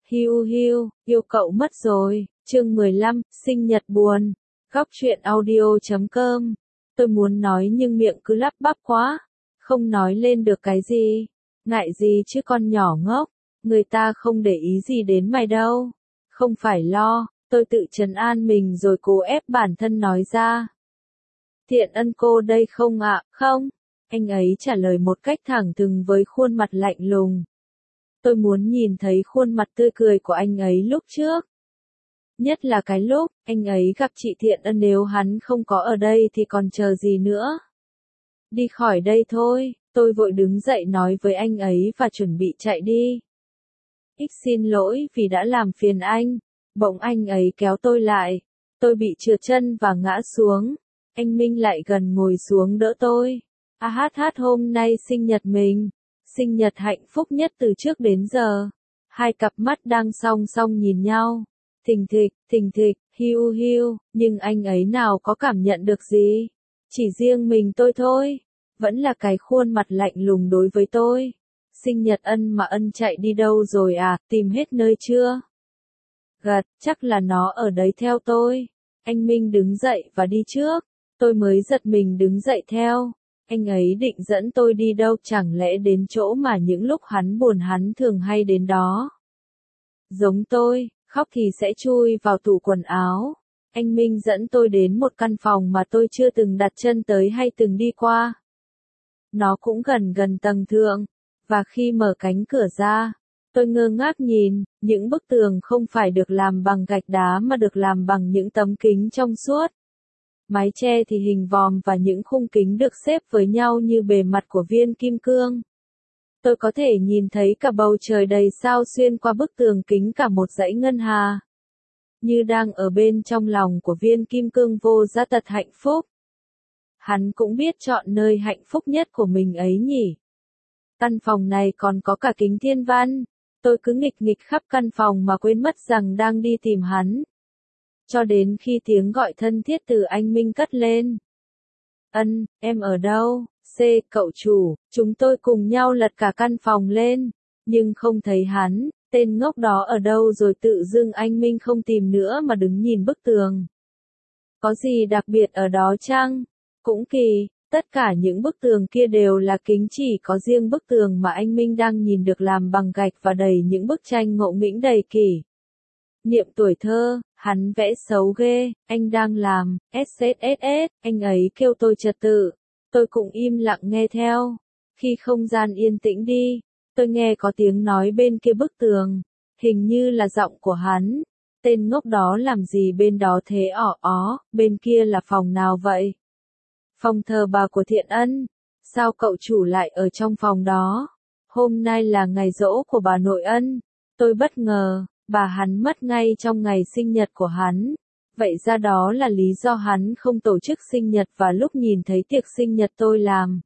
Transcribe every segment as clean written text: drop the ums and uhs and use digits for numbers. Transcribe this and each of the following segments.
Hiu hiu, yêu cậu mất rồi, chương 15, sinh nhật buồn. Góc truyện audio.com. Tôi muốn nói nhưng miệng cứ lắp bắp quá, không nói lên được cái gì. Ngại gì chứ con nhỏ ngốc, người ta không để ý gì đến mày đâu. Không phải lo, tôi tự trấn an mình rồi cố ép bản thân nói ra. Thiện Ân cô đây không ạ? Không. Anh ấy trả lời một cách thẳng thừng với khuôn mặt lạnh lùng. Tôi muốn nhìn thấy khuôn mặt tươi cười của anh ấy lúc trước. Nhất là cái lúc anh ấy gặp chị Thiện Ân, nếu hắn không có ở đây thì còn chờ gì nữa. Đi khỏi đây thôi, tôi vội đứng dậy nói với anh ấy và chuẩn bị chạy đi. Xin lỗi vì đã làm phiền anh. Bỗng anh ấy kéo tôi lại. Tôi bị trượt chân và ngã xuống. Anh Minh lại gần ngồi xuống đỡ tôi. Hôm nay sinh nhật mình. Sinh nhật hạnh phúc nhất từ trước đến giờ. Hai cặp mắt đang song song nhìn nhau. Thình thịch, hiu hiu, nhưng anh ấy nào có cảm nhận được gì. Chỉ riêng mình tôi thôi. Vẫn là cái khuôn mặt lạnh lùng đối với tôi. Sinh nhật Ân mà Ân chạy đi đâu rồi à, tìm hết nơi chưa? Gật, chắc là nó ở đấy theo tôi. Anh Minh đứng dậy và đi trước. Tôi mới giật mình đứng dậy theo. Anh ấy định dẫn tôi đi đâu, chẳng lẽ đến chỗ mà những lúc hắn buồn hắn thường hay đến đó. Giống tôi, khóc thì sẽ chui vào tủ quần áo. Anh Minh dẫn tôi đến một căn phòng mà tôi chưa từng đặt chân tới hay từng đi qua. Nó cũng gần tầng thượng, và khi mở cánh cửa ra, tôi ngơ ngác nhìn, những bức tường không phải được làm bằng gạch đá mà được làm bằng những tấm kính trong suốt. Mái che thì hình vòm và những khung kính được xếp với nhau như bề mặt của viên kim cương. Tôi có thể nhìn thấy cả bầu trời đầy sao xuyên qua bức tường kính, cả một dãy ngân hà. Như đang ở bên trong lòng của viên kim cương vô giá tật hạnh phúc. Hắn cũng biết chọn nơi hạnh phúc nhất của mình ấy nhỉ. Căn phòng này còn có cả kính thiên văn. Tôi cứ nghịch khắp căn phòng mà quên mất rằng đang đi tìm hắn. Cho đến khi tiếng gọi thân thiết từ anh Minh cất lên. Ân, em ở đâu? Cậu chủ. Chúng tôi cùng nhau lật cả căn phòng lên, nhưng không thấy hắn. Tên ngốc đó ở đâu rồi? Tự dưng anh Minh không tìm nữa mà đứng nhìn bức tường. Có gì đặc biệt ở đó chăng? Cũng kỳ, tất cả những bức tường kia đều là kính, chỉ có riêng bức tường mà anh Minh đang nhìn được làm bằng gạch và đầy những bức tranh ngộ nghĩnh đầy kỷ niệm tuổi thơ. Hắn vẽ xấu ghê. Anh đang làm SSSS, anh ấy kêu tôi trật tự. Tôi cũng im lặng nghe theo. Khi không gian yên tĩnh đi, tôi nghe có tiếng nói bên kia bức tường. Hình như là giọng của hắn. Tên ngốc đó làm gì bên đó thế? Bên kia là phòng nào vậy? Phòng thờ bà của Thiện Ân. Sao cậu chủ lại ở trong phòng đó? Hôm nay là ngày giỗ của bà nội Ân. Tôi bất ngờ, bà hắn mất ngay trong ngày sinh nhật của hắn. Vậy ra đó là lý do hắn không tổ chức sinh nhật và lúc nhìn thấy tiệc sinh nhật tôi làm.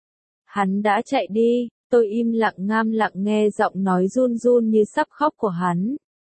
Hắn đã chạy đi. Tôi im lặng ngam lặng nghe giọng nói run run như sắp khóc của hắn.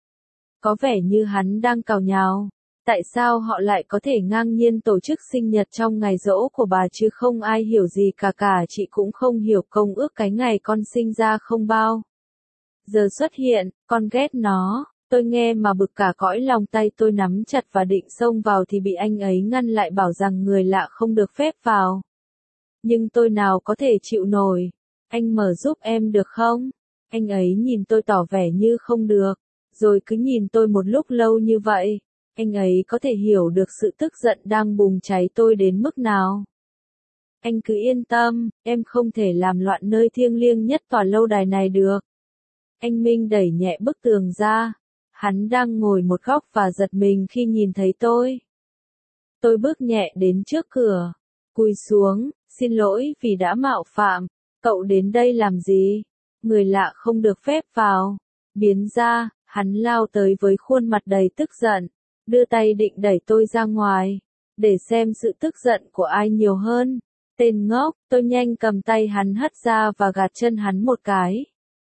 Có vẻ như hắn đang càu nhàu. Tại sao họ lại có thể ngang nhiên tổ chức sinh nhật trong ngày giỗ của bà chứ không ai hiểu gì cả chị cũng không hiểu công ước cái ngày con sinh ra không bao giờ xuất hiện, con ghét nó. Tôi nghe mà bực cả cõi lòng, tay tôi nắm chặt và định xông vào thì bị anh ấy ngăn lại, bảo rằng người lạ không được phép vào. Nhưng tôi nào có thể chịu nổi. Anh mở giúp em được không? Anh ấy nhìn tôi tỏ vẻ như không được, rồi cứ nhìn tôi một lúc lâu như vậy. Anh ấy có thể hiểu được sự tức giận đang bùng cháy tôi đến mức nào. Anh cứ yên tâm, em không thể làm loạn nơi thiêng liêng nhất tòa lâu đài này được. Anh Minh đẩy nhẹ bức tường ra. Hắn đang ngồi một góc và giật mình khi nhìn thấy tôi. Tôi bước nhẹ đến trước cửa, cúi xuống, xin lỗi vì đã mạo phạm. Cậu đến đây làm gì? Người lạ không được phép vào. Biến ra, hắn lao tới với khuôn mặt đầy tức giận, đưa tay định đẩy tôi ra ngoài, để xem sự tức giận của ai nhiều hơn. Tên ngốc, tôi nhanh cầm tay hắn hất ra và gạt chân hắn một cái.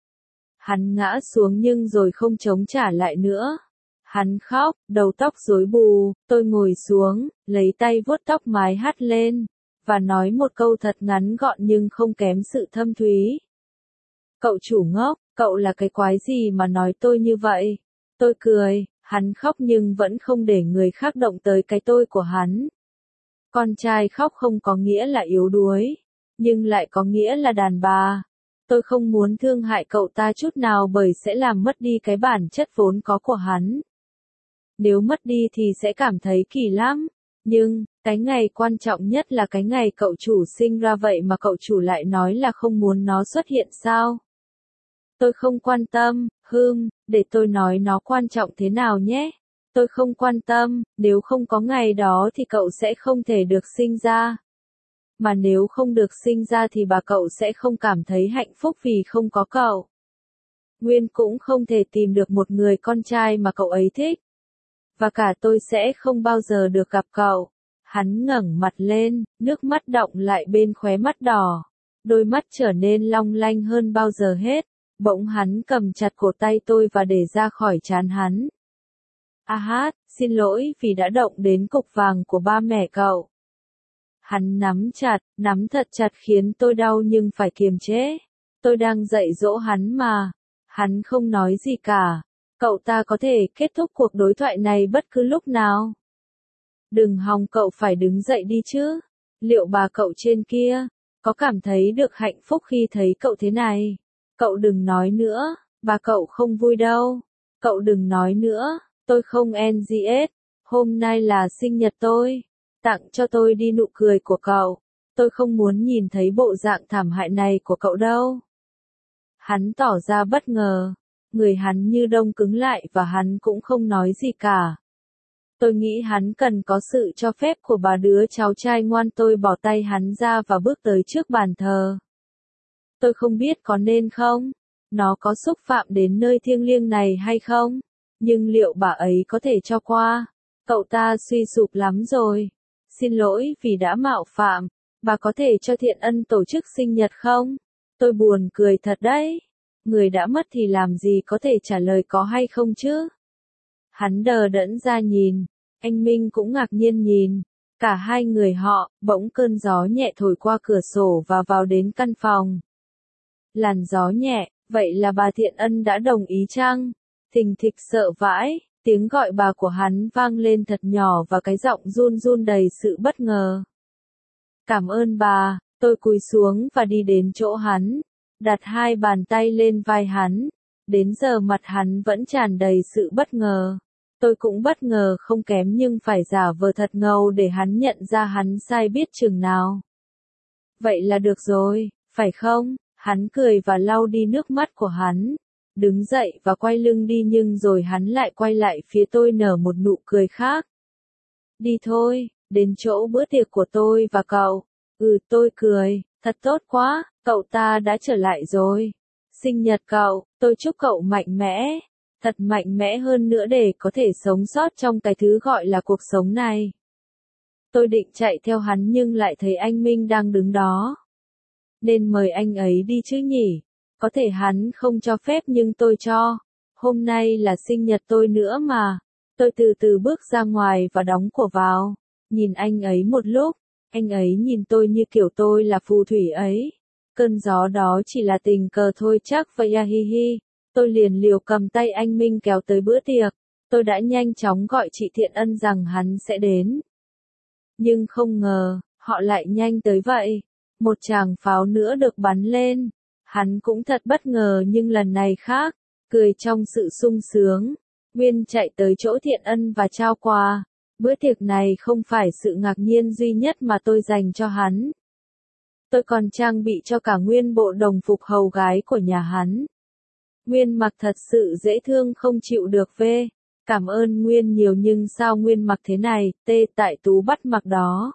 Hắn ngã xuống nhưng rồi không chống trả lại nữa. Hắn khóc, đầu tóc rối bù. Tôi ngồi xuống, lấy tay vuốt tóc mái hắt lên, và nói một câu thật ngắn gọn nhưng không kém sự thâm thúy. Cậu chủ ngốc, Cậu là cái quái gì mà nói tôi như vậy? Tôi cười, hắn khóc nhưng vẫn không để người khác động tới cái tôi của hắn. Con trai khóc không có nghĩa là yếu đuối, nhưng lại có nghĩa là đàn bà. Tôi không muốn thương hại cậu ta chút nào bởi sẽ làm mất đi cái bản chất vốn có của hắn. Nếu mất đi thì sẽ cảm thấy kỳ lắm. Nhưng, cái ngày quan trọng nhất là cái ngày cậu chủ sinh ra vậy mà cậu chủ lại nói là không muốn nó xuất hiện sao? Tôi không quan tâm, để tôi nói nó quan trọng thế nào nhé. Tôi không quan tâm, nếu không có ngày đó thì cậu sẽ không thể được sinh ra. Mà nếu không được sinh ra thì bà cậu sẽ không cảm thấy hạnh phúc vì không có cậu. Nguyên cũng không thể tìm được một người con trai mà cậu ấy thích. Và cả tôi sẽ không bao giờ được gặp cậu. Hắn ngẩng mặt lên, nước mắt đọng lại bên khóe mắt đỏ. Đôi mắt trở nên long lanh hơn bao giờ hết. Bỗng hắn cầm chặt cổ tay tôi và để ra khỏi trán hắn. Xin lỗi vì đã động đến cục vàng của ba mẹ cậu. Hắn nắm thật chặt khiến tôi đau nhưng phải kiềm chế. Tôi đang dạy dỗ hắn mà. Hắn không nói gì cả. Cậu ta có thể kết thúc cuộc đối thoại này bất cứ lúc nào. Đừng hòng cậu phải đứng dậy đi chứ. Liệu bà cậu trên kia có cảm thấy được hạnh phúc khi thấy cậu thế này? Cậu đừng nói nữa, bà cậu không vui đâu. Cậu đừng nói nữa, tôi không NGS. Hôm nay là sinh nhật tôi. Tặng cho tôi đi nụ cười của cậu. Tôi không muốn nhìn thấy bộ dạng thảm hại này của cậu đâu. Hắn tỏ ra bất ngờ. Người hắn như đông cứng lại và hắn cũng không nói gì cả. Tôi nghĩ hắn cần có sự cho phép của bà đứa cháu trai ngoan. Tôi bỏ tay hắn ra và bước tới trước bàn thờ. Tôi không biết có nên không? Nó có xúc phạm đến nơi thiêng liêng này hay không? Nhưng liệu bà ấy có thể cho qua? Cậu ta suy sụp lắm rồi. Xin lỗi vì đã mạo phạm. Bà có thể cho Thiện Ân tổ chức sinh nhật không? Tôi buồn cười thật đấy. Người đã mất thì làm gì có thể trả lời có hay không chứ? Hắn đờ đẫn ra nhìn. Anh Minh cũng ngạc nhiên nhìn. Cả hai người họ, bỗng cơn gió nhẹ thổi qua cửa sổ và vào đến căn phòng. Làn gió nhẹ, vậy là bà Thiện Ân đã đồng ý chăng? Thình thịch sợ vãi, tiếng gọi bà của hắn vang lên thật nhỏ và cái giọng run run đầy sự bất ngờ. Cảm ơn bà, tôi cúi xuống và đi đến chỗ hắn, đặt hai bàn tay lên vai hắn. Đến giờ mặt hắn vẫn tràn đầy sự bất ngờ. Tôi cũng bất ngờ không kém nhưng phải giả vờ thật ngầu để hắn nhận ra hắn sai biết chừng nào. Vậy là được rồi, phải không? Hắn cười và lau đi nước mắt của hắn. Đứng dậy và quay lưng đi nhưng rồi hắn lại quay lại phía tôi nở một nụ cười khác. Đi thôi, đến chỗ bữa tiệc của tôi và cậu. Tôi cười, thật tốt quá, cậu ta đã trở lại rồi. Sinh nhật cậu, tôi chúc cậu mạnh mẽ. Thật mạnh mẽ hơn nữa để có thể sống sót trong cái thứ gọi là cuộc sống này. Tôi định chạy theo hắn nhưng lại thấy anh Minh đang đứng đó. Nên mời anh ấy đi chứ nhỉ? Có thể hắn không cho phép nhưng tôi cho. Hôm nay là sinh nhật tôi nữa mà. Tôi từ từ bước ra ngoài và đóng cửa vào. Nhìn anh ấy một lúc. Anh ấy nhìn tôi như kiểu tôi là phù thủy ấy. Cơn gió đó chỉ là tình cờ thôi chắc vậy à hi hi. Tôi liền liều cầm tay anh Minh kéo tới bữa tiệc. Tôi đã nhanh chóng gọi chị Thiện Ân rằng hắn sẽ đến. Nhưng không ngờ, họ lại nhanh tới vậy. Một tràng pháo nữa được bắn lên. Hắn cũng thật bất ngờ nhưng lần này khác. Cười trong sự sung sướng. Nguyên chạy tới chỗ Thiện Ân và trao quà. Bữa tiệc này không phải sự ngạc nhiên duy nhất mà tôi dành cho hắn. Tôi còn trang bị cho cả Nguyên bộ đồng phục hầu gái của nhà hắn. Nguyên mặc thật sự dễ thương không chịu được về. Cảm ơn Nguyên nhiều nhưng sao Nguyên mặc thế này, tại Tú bắt mặc đó.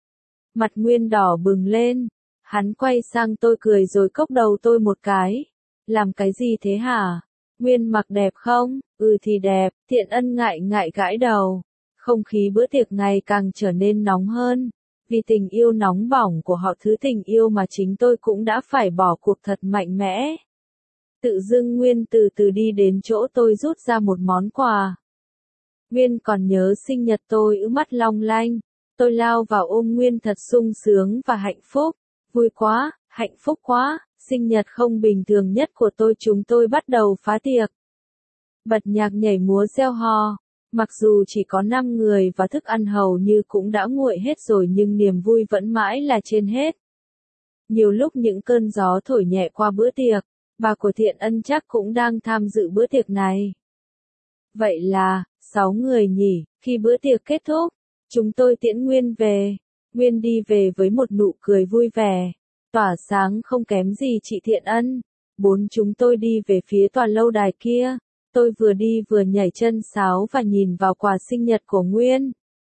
Mặt Nguyên đỏ bừng lên. Hắn quay sang tôi cười rồi cốc đầu tôi một cái. Làm cái gì thế hả? Nguyên mặc đẹp không? Thì đẹp, Thiện Ân ngại ngại gãi đầu. Không khí bữa tiệc ngày càng trở nên nóng hơn. Vì tình yêu nóng bỏng của họ thứ tình yêu mà chính tôi cũng đã phải bỏ cuộc thật mạnh mẽ. Tự dưng Nguyên từ từ đi đến chỗ tôi rút ra một món quà. Nguyên còn nhớ sinh nhật tôi mắt long lanh. Tôi lao vào ôm Nguyên thật sung sướng và hạnh phúc. Vui quá, hạnh phúc quá, Sinh nhật không bình thường nhất của tôi, chúng tôi bắt đầu phá tiệc. Bật nhạc nhảy múa reo hò. Mặc dù chỉ có 5 người và thức ăn hầu như cũng đã nguội hết rồi nhưng niềm vui vẫn mãi là trên hết. Nhiều lúc những cơn gió thổi nhẹ qua bữa tiệc, bà của Thiện Ân chắc cũng đang tham dự bữa tiệc này. Vậy là, 6 người nhỉ, khi bữa tiệc kết thúc, chúng tôi tiễn Nguyên về. Nguyên đi về với một nụ cười vui vẻ, tỏa sáng không kém gì chị Thiện Ân. Chúng tôi đi về phía tòa lâu đài kia. Tôi vừa đi vừa nhảy chân sáo và nhìn vào quà sinh nhật của Nguyên.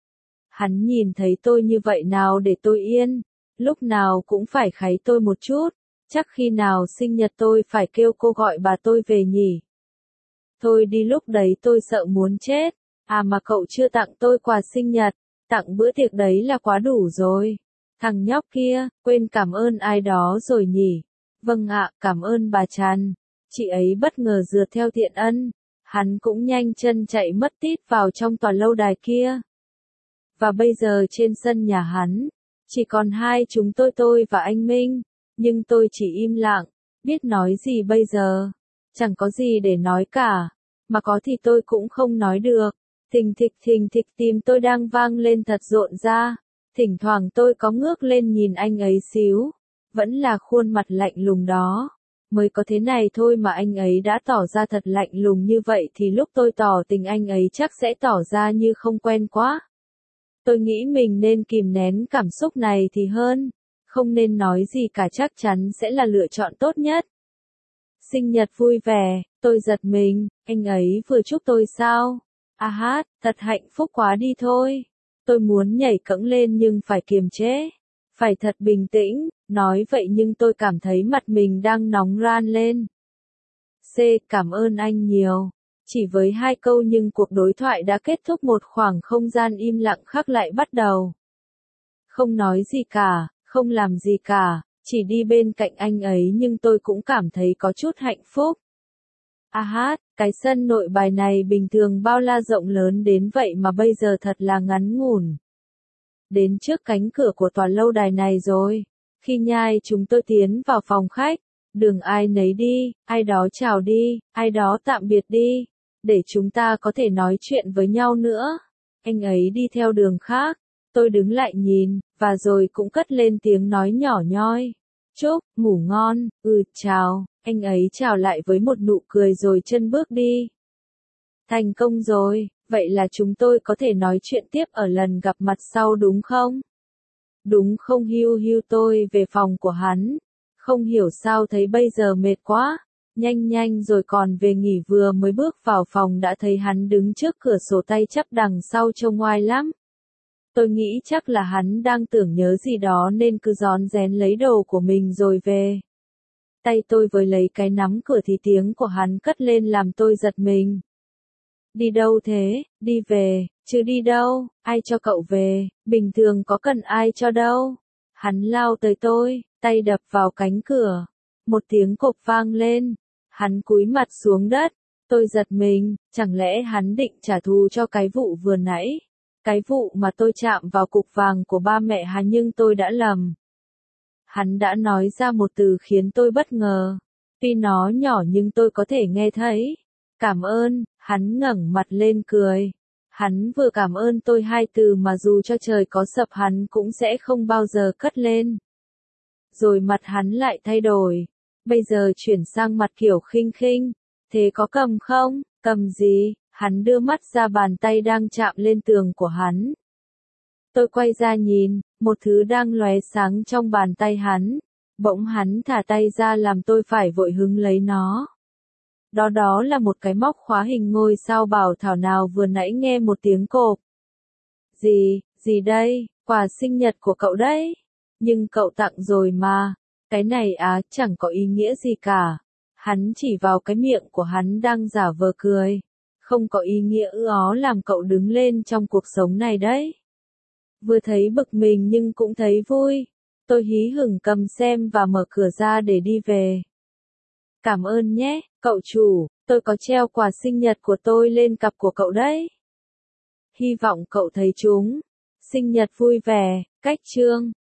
Hắn nhìn thấy tôi như vậy nào để tôi yên, lúc nào cũng phải kháy tôi một chút, chắc khi nào sinh nhật tôi phải kêu cô gọi bà tôi về nhỉ. Thôi đi, lúc đấy tôi sợ muốn chết, mà cậu chưa tặng tôi quà sinh nhật, tặng bữa tiệc đấy là quá đủ rồi. Thằng nhóc kia, quên cảm ơn ai đó rồi nhỉ? Vâng ạ, cảm ơn bà Trần. Chị ấy bất ngờ rượt theo Thiện Ân, hắn cũng nhanh chân chạy mất tít vào trong tòa lâu đài kia. Và bây giờ trên sân nhà hắn, chỉ còn hai chúng tôi và anh Minh, nhưng tôi chỉ im lặng, biết nói gì bây giờ, chẳng có gì để nói cả, mà có thì tôi cũng không nói được. Thình thịch tim tôi đang vang lên thật rộn ra, thỉnh thoảng tôi có ngước lên nhìn anh ấy xíu, vẫn là khuôn mặt lạnh lùng đó. Mới có thế này thôi mà anh ấy đã tỏ ra thật lạnh lùng như vậy thì lúc tôi tỏ tình anh ấy chắc sẽ tỏ ra như không quen quá. Tôi nghĩ mình nên kìm nén cảm xúc này thì hơn, không nên nói gì cả, chắc chắn sẽ là lựa chọn tốt nhất. Sinh nhật vui vẻ, tôi giật mình, anh ấy vừa chúc tôi sao? Thật hạnh phúc quá đi thôi. Tôi muốn nhảy cẫng lên nhưng phải kiềm chế, phải thật bình tĩnh, nói vậy nhưng tôi cảm thấy mặt mình đang nóng ran lên. Cảm ơn anh nhiều. Chỉ với 2 câu nhưng cuộc đối thoại đã kết thúc, một khoảng không gian im lặng khác lại bắt đầu. Không nói gì cả, không làm gì cả, chỉ đi bên cạnh anh ấy nhưng tôi cũng cảm thấy có chút hạnh phúc. Cái sân nội bài này bình thường bao la rộng lớn đến vậy mà bây giờ thật là ngắn ngủn. Đến trước cánh cửa của tòa lâu đài này rồi, khi nhai chúng tôi tiến vào phòng khách, đường ai nấy đi, ai đó chào đi, ai đó tạm biệt đi, để chúng ta có thể nói chuyện với nhau nữa. Anh ấy đi theo đường khác, tôi đứng lại nhìn, và rồi cũng cất lên tiếng nói nhỏ nhoi. Chúc, ngủ ngon, chào, anh ấy chào lại với một nụ cười rồi chân bước đi. Thành công rồi, vậy là chúng tôi có thể nói chuyện tiếp ở lần gặp mặt sau đúng không? Đúng không? Hiu tôi về phòng của hắn. Không hiểu sao thấy bây giờ mệt quá. Nhanh rồi còn về nghỉ, vừa mới bước vào phòng đã thấy hắn đứng trước cửa sổ tay chắp đằng sau trông oai lắm. Tôi nghĩ chắc là hắn đang tưởng nhớ gì đó nên cứ rón rén lấy đồ của mình rồi về. Tay tôi với lấy cái nắm cửa thì tiếng của hắn cất lên làm tôi giật mình. Đi đâu thế? Đi về, chứ đi đâu, ai cho cậu về, bình thường có cần ai cho đâu. Hắn lao tới tôi, tay đập vào cánh cửa. Một tiếng cộp vang lên, hắn cúi mặt xuống đất. Tôi giật mình, chẳng lẽ hắn định trả thù cho cái vụ vừa nãy? Cái vụ mà tôi chạm vào cục vàng của ba mẹ hắn, nhưng tôi đã lầm. Hắn đã nói ra một từ khiến tôi bất ngờ. Tuy nó nhỏ nhưng tôi có thể nghe thấy. Cảm ơn, hắn ngẩng mặt lên cười. Hắn vừa cảm ơn tôi 2 từ mà dù cho trời có sập hắn cũng sẽ không bao giờ cất lên. Rồi mặt hắn lại thay đổi. Bây giờ chuyển sang mặt kiểu khinh khinh. Thế có cầm không? Cầm gì? Hắn đưa mắt ra bàn tay đang chạm lên tường của hắn. Tôi quay ra nhìn, một thứ đang lóe sáng trong bàn tay hắn. Bỗng hắn thả tay ra làm tôi phải vội hứng lấy nó. Đó là một cái móc khóa hình ngôi sao bảo thảo nào vừa nãy nghe một tiếng cộp. Gì đây? Quà sinh nhật của cậu đấy. Nhưng cậu tặng rồi mà. Cái này chẳng có ý nghĩa gì cả. Hắn chỉ vào cái miệng của hắn đang giả vờ cười. Không có ý nghĩa làm cậu đứng lên trong cuộc sống này đấy. Vừa thấy bực mình nhưng cũng thấy vui. Tôi hí hửng cầm xem và mở cửa ra để đi về. Cảm ơn nhé, cậu chủ, tôi có treo quà sinh nhật của tôi lên cặp của cậu đấy. Hy vọng cậu thấy chúng. Sinh nhật vui vẻ, cách chương.